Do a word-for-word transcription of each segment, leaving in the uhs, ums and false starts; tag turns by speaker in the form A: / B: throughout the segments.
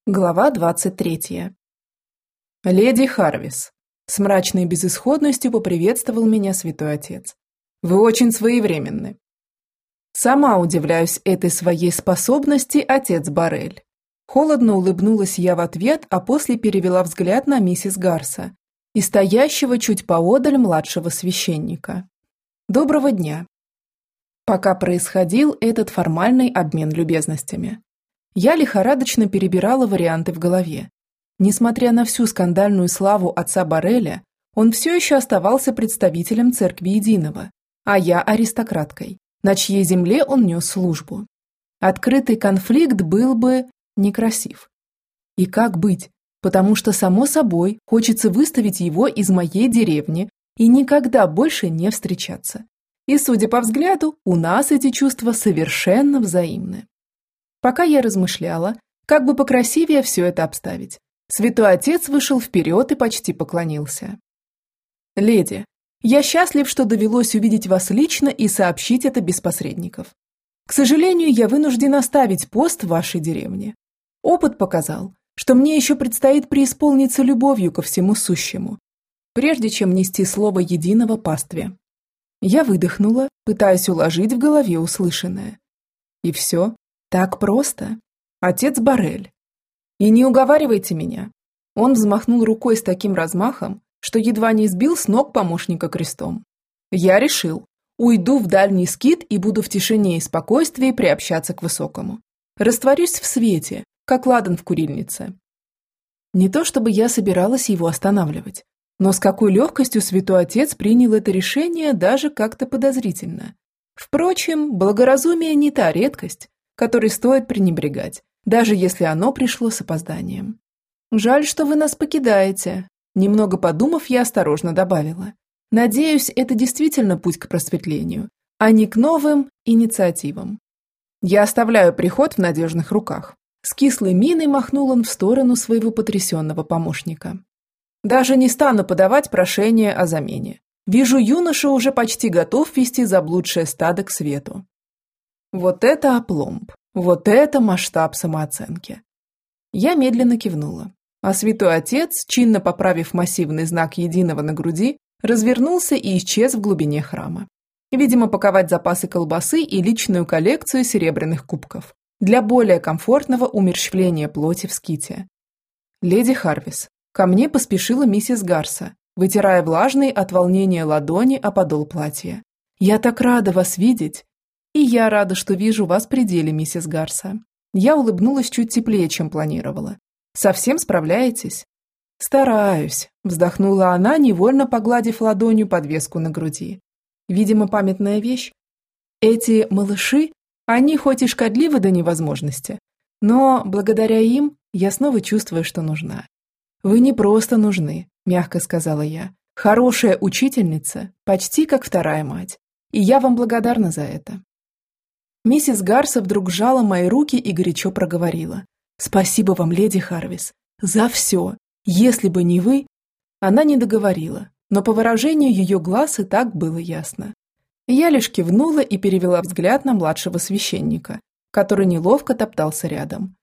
A: Глава двадцать третья. «Леди Харвис», – с мрачной безысходностью поприветствовал меня святой отец. «Вы очень своевременны». Сама удивляюсь этой своей способности, отец Боррель. Холодно улыбнулась я в ответ, а после перевела взгляд на миссис Гарса и стоящего чуть поодаль младшего священника. «Доброго дня». Пока происходил этот формальный обмен любезностями, я лихорадочно перебирала варианты в голове. Несмотря на всю скандальную славу отца Борреля, он все еще оставался представителем Церкви Единого, а я аристократкой, на чьей земле он нес службу. Открытый конфликт был бы некрасив. И как быть? Потому что, само собой, хочется выставить его из моей деревни и никогда больше не встречаться. И, судя по взгляду, у нас эти чувства совершенно взаимны. Пока я размышляла, как бы покрасивее все это обставить, святой отец вышел вперед и почти поклонился. «Леди, я счастлив, что довелось увидеть вас лично и сообщить это без посредников. К сожалению, я вынужден оставить пост в вашей деревне. Опыт показал, что мне еще предстоит преисполниться любовью ко всему сущему, прежде чем нести слово единого пастве». Я выдохнула, пытаясь уложить в голове услышанное. И все. Так просто. Отец Боррель. И не уговаривайте меня. Он взмахнул рукой с таким размахом, что едва не сбил с ног помощника крестом. Я решил. Уйду в дальний скит и буду в тишине и спокойствии приобщаться к высокому. Растворюсь в свете, как ладан в курильнице. Не то чтобы я собиралась его останавливать, но с какой легкостью святой отец принял это решение даже как-то подозрительно. Впрочем, благоразумие не та редкость, которой стоит пренебрегать, даже если оно пришло с опозданием. «Жаль, что вы нас покидаете», – немного подумав, я осторожно добавила. «Надеюсь, это действительно путь к просветлению, а не к новым инициативам». Я оставляю приход в надежных руках. С кислой миной махнул он в сторону своего потрясенного помощника. «Даже не стану подавать прошение о замене. Вижу, юноша уже почти готов вести заблудшее стадо к свету». Вот это опломб, вот это масштаб самооценки. Я медленно кивнула, а святой отец, чинно поправив массивный знак единого на груди, развернулся и исчез в глубине храма. Видимо, паковать запасы колбасы и личную коллекцию серебряных кубков для более комфортного умерщвления плоти в ските. «Леди Харвис», ко мне поспешила миссис Гарса, вытирая влажные от волнения ладони о подол платья. «Я так рада вас видеть!» «И я рада, что вижу вас при деле, миссис Гарса». Я улыбнулась чуть теплее, чем планировала. «Совсем справляетесь?» «Стараюсь», – вздохнула она, невольно погладив ладонью подвеску на груди. «Видимо, памятная вещь. Эти малыши, они хоть и шкодливы до невозможности, но благодаря им я снова чувствую, что нужна». «Вы не просто нужны», – мягко сказала я. «Хорошая учительница, почти как вторая мать. И я вам благодарна за это». Миссис Гарса вдруг сжала мои руки и горячо проговорила. «Спасибо вам, леди Харвис, за все. Если бы не вы...» Она не договорила, но по выражению ее глаз и так было ясно. Я лишь кивнула и перевела взгляд на младшего священника, который неловко топтался рядом.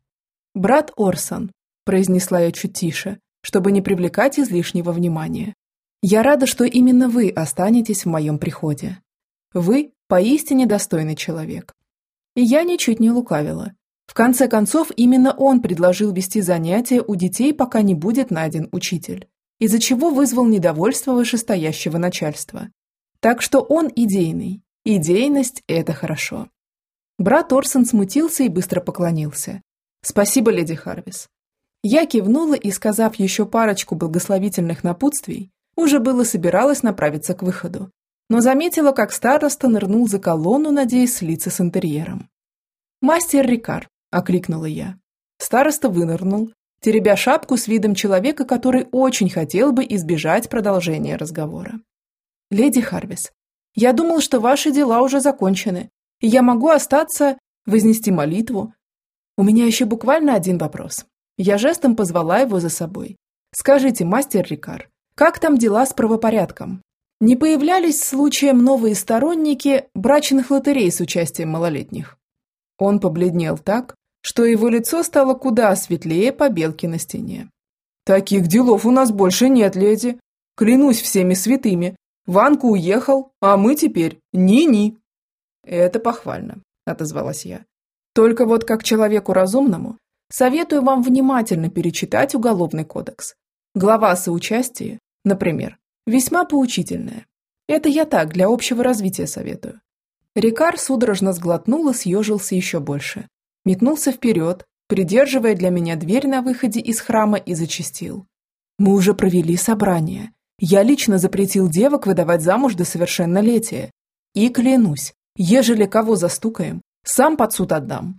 A: «Брат Орсон», – произнесла я чуть тише, чтобы не привлекать излишнего внимания. «Я рада, что именно вы останетесь в моем приходе. Вы поистине достойный человек». И я ничуть не лукавила. В конце концов, именно он предложил вести занятия у детей, пока не будет найден учитель, из-за чего вызвал недовольство вышестоящего начальства. Так что он идейный. Идейность – это хорошо. Брат Орсон смутился и быстро поклонился. «Спасибо, леди Харвис». Я кивнула и, сказав еще парочку благословительных напутствий, уже было собиралась направиться к выходу, но заметила, как староста нырнул за колонну, надеясь слиться с интерьером. «Мастер Рикар», – окликнула я. Староста вынырнул, теребя шапку с видом человека, который очень хотел бы избежать продолжения разговора. «Леди Харвис, я думал, что ваши дела уже закончены, и я могу остаться, вознести молитву. У меня еще буквально один вопрос». Я жестом позвала его за собой. «Скажите, мастер Рикар, как там дела с правопорядком? Не появлялись случаем новые сторонники брачных лотерей с участием малолетних?» Он побледнел так, что его лицо стало куда светлее побелки на стене. «Таких делов у нас больше нет, леди. Клянусь всеми святыми. Ванка уехал, а мы теперь ни-ни». «Это похвально», – отозвалась я. «Только вот как человеку разумному советую вам внимательно перечитать Уголовный кодекс. Глава о соучастии, например, весьма поучительная. Это я так, для общего развития советую». Рикар судорожно сглотнул и съежился еще больше. Метнулся вперед, придерживая для меня дверь на выходе из храма, и зачастил. «Мы уже провели собрание. Я лично запретил девок выдавать замуж до совершеннолетия. И клянусь, ежели кого застукаем, сам под суд отдам».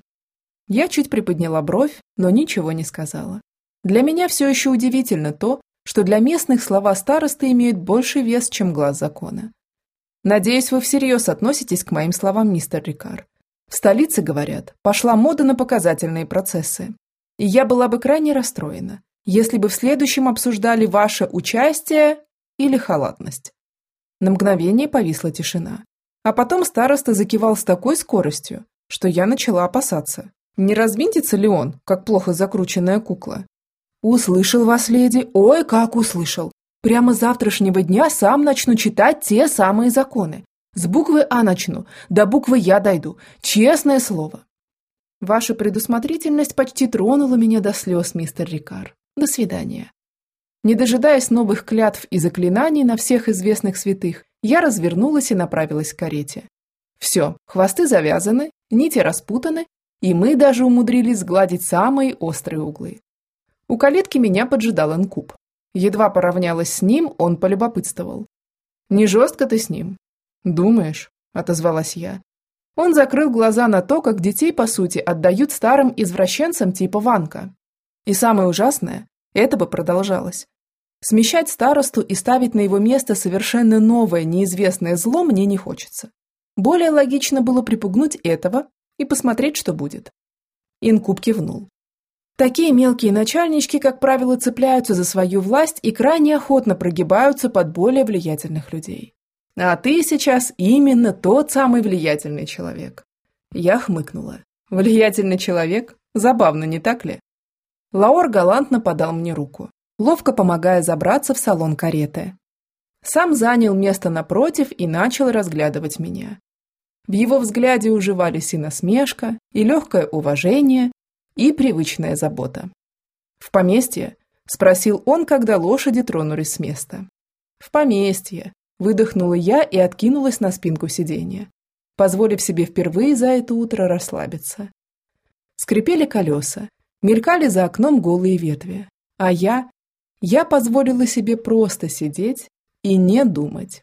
A: Я чуть приподняла бровь, но ничего не сказала. Для меня все еще удивительно то, что для местных слова старосты имеют больше вес, чем глаз закона. Надеюсь, вы всерьез относитесь к моим словам, мистер Рикар. В столице, говорят, пошла мода на показательные процессы. И я была бы крайне расстроена, если бы в следующем обсуждали ваше участие или халатность. На мгновение повисла тишина. А потом староста закивал с такой скоростью, что я начала опасаться. Не развинтится ли он, как плохо закрученная кукла? «Услышал вас, леди, ой, как услышал! Прямо с завтрашнего дня сам начну читать те самые законы. С буквы А начну, до буквы Я дойду, честное слово». Ваша предусмотрительность почти тронула меня до слез, мистер Рикар. До свидания. Не дожидаясь новых клятв и заклинаний на всех известных святых, я развернулась и направилась к карете. Все, хвосты завязаны, нити распутаны, и мы даже умудрились сгладить самые острые углы. У калитки меня поджидал инкуб. Едва поравнялась с ним, он полюбопытствовал. «Не жестко ты с ним?» «Думаешь?» – отозвалась я. Он закрыл глаза на то, как детей, по сути, отдают старым извращенцам типа Ванка. И самое ужасное – это бы продолжалось. Смещать старосту и ставить на его место совершенно новое, неизвестное зло мне не хочется. Более логично было припугнуть этого и посмотреть, что будет. Инкуб кивнул. Такие мелкие начальнички, как правило, цепляются за свою власть и крайне охотно прогибаются под более влиятельных людей. А ты сейчас именно тот самый влиятельный человек. Я хмыкнула. Влиятельный человек? Забавно, не так ли? Лаор галантно подал мне руку, ловко помогая забраться в салон кареты. Сам занял место напротив и начал разглядывать меня. В его взгляде уживались и насмешка, и легкое уважение, и привычная забота. «В поместье?» – спросил он, когда лошади тронулись с места. «В поместье», – выдохнула я и откинулась на спинку сиденья, позволив себе впервые за это утро расслабиться. Скрипели колеса, мелькали за окном голые ветви, а я... я позволила себе просто сидеть и не думать.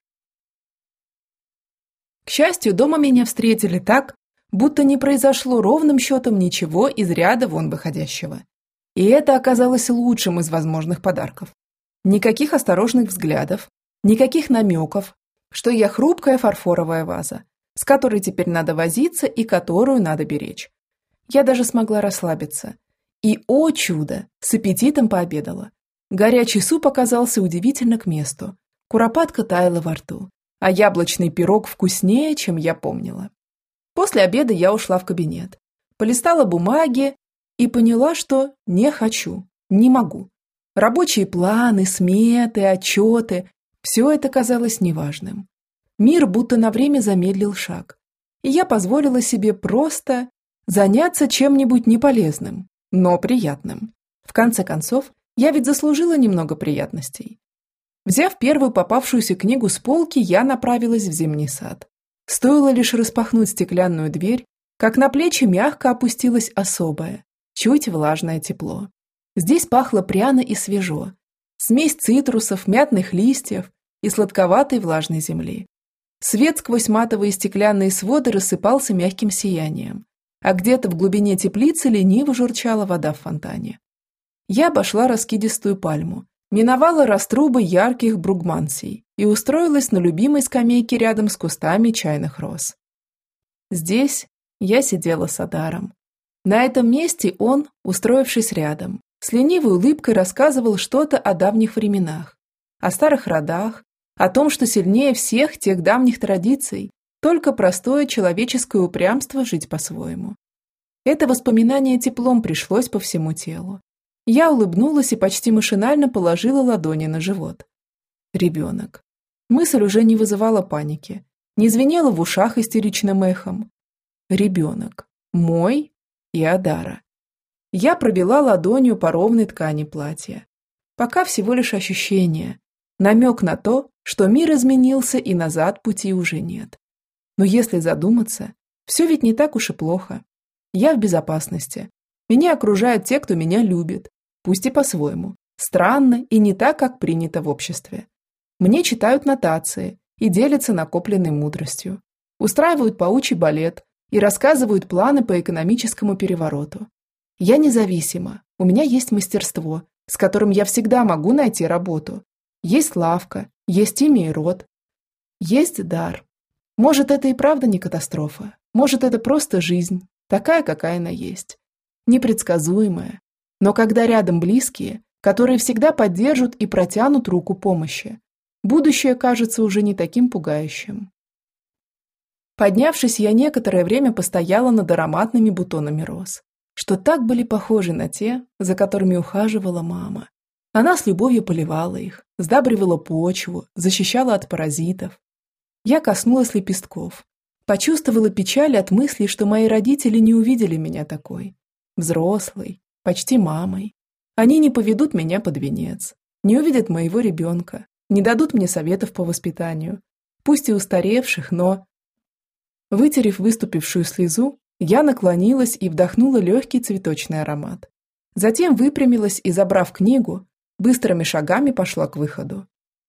A: К счастью, дома меня встретили так, будто не произошло ровным счетом ничего из ряда вон выходящего. И это оказалось лучшим из возможных подарков. Никаких осторожных взглядов, никаких намеков, что я хрупкая фарфоровая ваза, с которой теперь надо возиться и которую надо беречь. Я даже смогла расслабиться. И, о чудо, с аппетитом пообедала. Горячий суп оказался удивительно к месту. Куропатка таяла во рту, а яблочный пирог вкуснее, чем я помнила. После обеда я ушла в кабинет, полистала бумаги и поняла, что не хочу, не могу. Рабочие планы, сметы, отчеты – все это казалось неважным. Мир будто на время замедлил шаг, и я позволила себе просто заняться чем-нибудь неполезным, но приятным. В конце концов, я ведь заслужила немного приятностей. Взяв первую попавшуюся книгу с полки, я направилась в зимний сад. Стоило лишь распахнуть стеклянную дверь, как на плечи мягко опустилось особое, чуть влажное тепло. Здесь пахло пряно и свежо. Смесь цитрусов, мятных листьев и сладковатой влажной земли. Свет сквозь матовые стеклянные своды рассыпался мягким сиянием, а где-то в глубине теплицы лениво журчала вода в фонтане. Я обошла раскидистую пальму, миновала раструбы ярких бругмансий и устроилась на любимой скамейке рядом с кустами чайных роз. Здесь я сидела с Адаром. На этом месте он, устроившись рядом, с ленивой улыбкой рассказывал что-то о давних временах, о старых родах, о том, что сильнее всех тех давних традиций, только простое человеческое упрямство жить по-своему. Это воспоминание теплом пришлось по всему телу. Я улыбнулась и почти машинально положила ладони на живот. Ребенок. Мысль уже не вызывала паники, не звенела в ушах истеричным эхом. Ребенок. Мой и Адара. Я провела ладонью по ровной ткани платья. Пока всего лишь ощущение, намек на то, что мир изменился и назад пути уже нет. Но если задуматься, все ведь не так уж и плохо. Я в безопасности. Меня окружают те, кто меня любит, пусть и по-своему, странно и не так, как принято в обществе. Мне читают нотации и делятся накопленной мудростью, устраивают паучий балет и рассказывают планы по экономическому перевороту. Я независима, у меня есть мастерство, с которым я всегда могу найти работу. Есть лавка, есть имя и род. Есть дар. Может, это и правда не катастрофа, может, это просто жизнь, такая, какая она есть. Непредсказуемая. Но когда рядом близкие, которые всегда поддержат и протянут руку помощи, будущее кажется уже не таким пугающим. Поднявшись, я некоторое время постояла над ароматными бутонами роз, что так были похожи на те, за которыми ухаживала мама. Она с любовью поливала их, сдабривала почву, защищала от паразитов. Я коснулась лепестков, почувствовала печаль от мысли, что мои родители не увидели меня такой, взрослой, почти мамой. Они не поведут меня под венец, не увидят моего ребенка, не дадут мне советов по воспитанию, пусть и устаревших, но... Вытерев выступившую слезу, я наклонилась и вдохнула легкий цветочный аромат. Затем выпрямилась и, забрав книгу, быстрыми шагами пошла к выходу.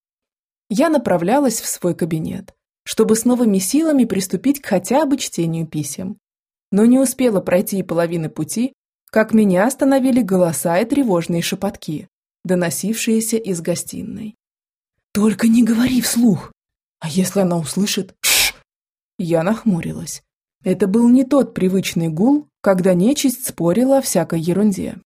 A: Я направлялась в свой кабинет, чтобы с новыми силами приступить к хотя бы чтению писем. Но не успела пройти и половины пути, как меня остановили голоса и тревожные шепотки, доносившиеся из гостиной. «Только не говори вслух! А если она услышит? Шш!» Я нахмурилась. Это был не тот привычный гул, когда нечисть спорила о всякой ерунде.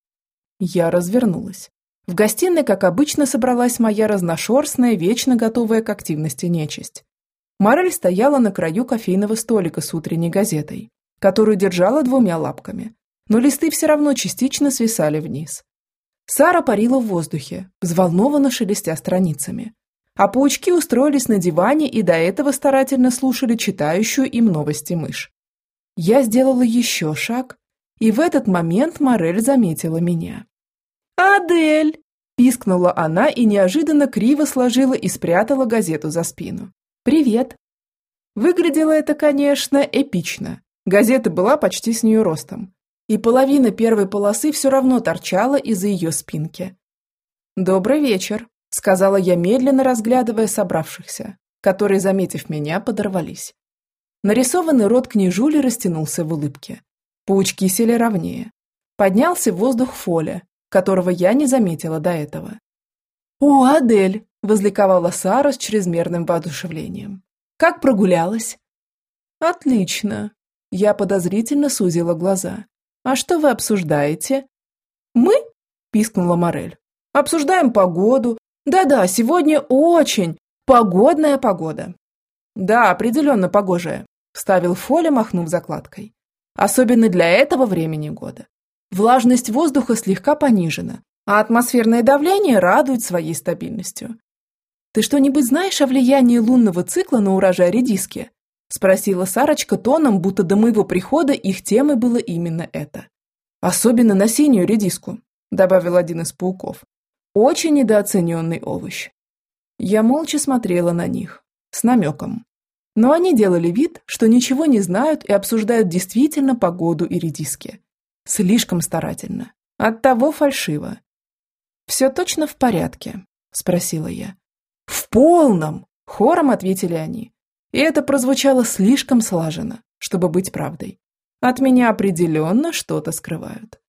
A: Я развернулась. В гостиной, как обычно, собралась моя разношерстная, вечно готовая к активности нечисть. Морель стояла на краю кофейного столика с утренней газетой, которую держала двумя лапками, но листы все равно частично свисали вниз. Сара парила в воздухе, взволнованно шелестя страницами, а паучки устроились на диване и до этого старательно слушали читающую им новости мышь. Я сделала еще шаг, и в этот момент Морель заметила меня. «Адель!» – пискнула она и неожиданно криво сложила и спрятала газету за спину. «Привет!» Выглядело это, конечно, эпично. Газета была почти с нее ростом, и половина первой полосы все равно торчала из-за ее спинки. «Добрый вечер», – сказала я, медленно разглядывая собравшихся, которые, заметив меня, подорвались. Нарисованный рот княжули растянулся в улыбке. Паучки сели ровнее. Поднялся в воздух Фоля, которого я не заметила до этого. «О, Адель!» – возликовала Сара с чрезмерным воодушевлением. «Как прогулялась?» «Отлично!» – я подозрительно сузила глаза. «А что вы обсуждаете?» «Мы?» – пискнула Морель. «Обсуждаем погоду. Да-да, сегодня очень погодная погода». «Да, определенно погожая», – вставил Фоля, махнув закладкой. «Особенно для этого времени года. Влажность воздуха слегка понижена, а атмосферное давление радует своей стабильностью». «Ты что-нибудь знаешь о влиянии лунного цикла на урожай редиски?» – спросила Сарочка тоном, будто до моего прихода их темой было именно это. «Особенно на синюю редиску», – добавил один из пауков. «Очень недооцененный овощ». Я молча смотрела на них, с намеком. Но они делали вид, что ничего не знают и обсуждают действительно погоду и редиски. Слишком старательно. Оттого фальшиво. «Все точно в порядке?» – спросила я. «В полном!» – хором ответили они. И это прозвучало слишком слаженно, чтобы быть правдой. От меня определенно что-то скрывают.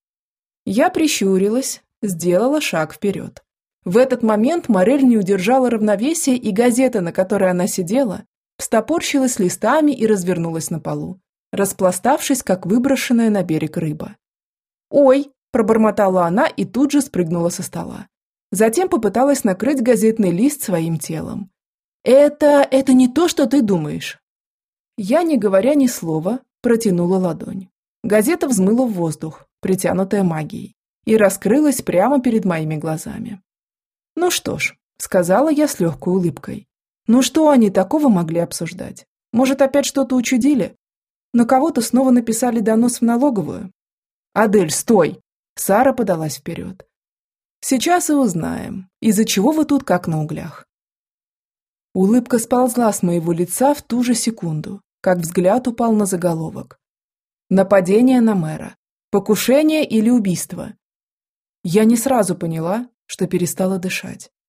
A: Я прищурилась, сделала шаг вперед. В этот момент Морель не удержала равновесия, и газета, на которой она сидела, встопорщилась листами и развернулась на полу, распластавшись, как выброшенная на берег рыба. «Ой!» – пробормотала она и тут же спрыгнула со стола. Затем попыталась накрыть газетный лист своим телом. «Это... это не то, что ты думаешь». Я, не говоря ни слова, протянула ладонь. Газета взмыла в воздух, притянутая магией, и раскрылась прямо перед моими глазами. «Ну что ж», — сказала я с легкой улыбкой. «Ну что они такого могли обсуждать? Может, опять что-то учудили? На кого-то снова написали донос в налоговую?» «Адель, стой!» Сара подалась вперед. «Сейчас и узнаем, из-за чего вы тут как на углях». Улыбка сползла с моего лица в ту же секунду, как взгляд упал на заголовок. «Нападение на мэра. Покушение или убийство?» Я не сразу поняла, что перестала дышать.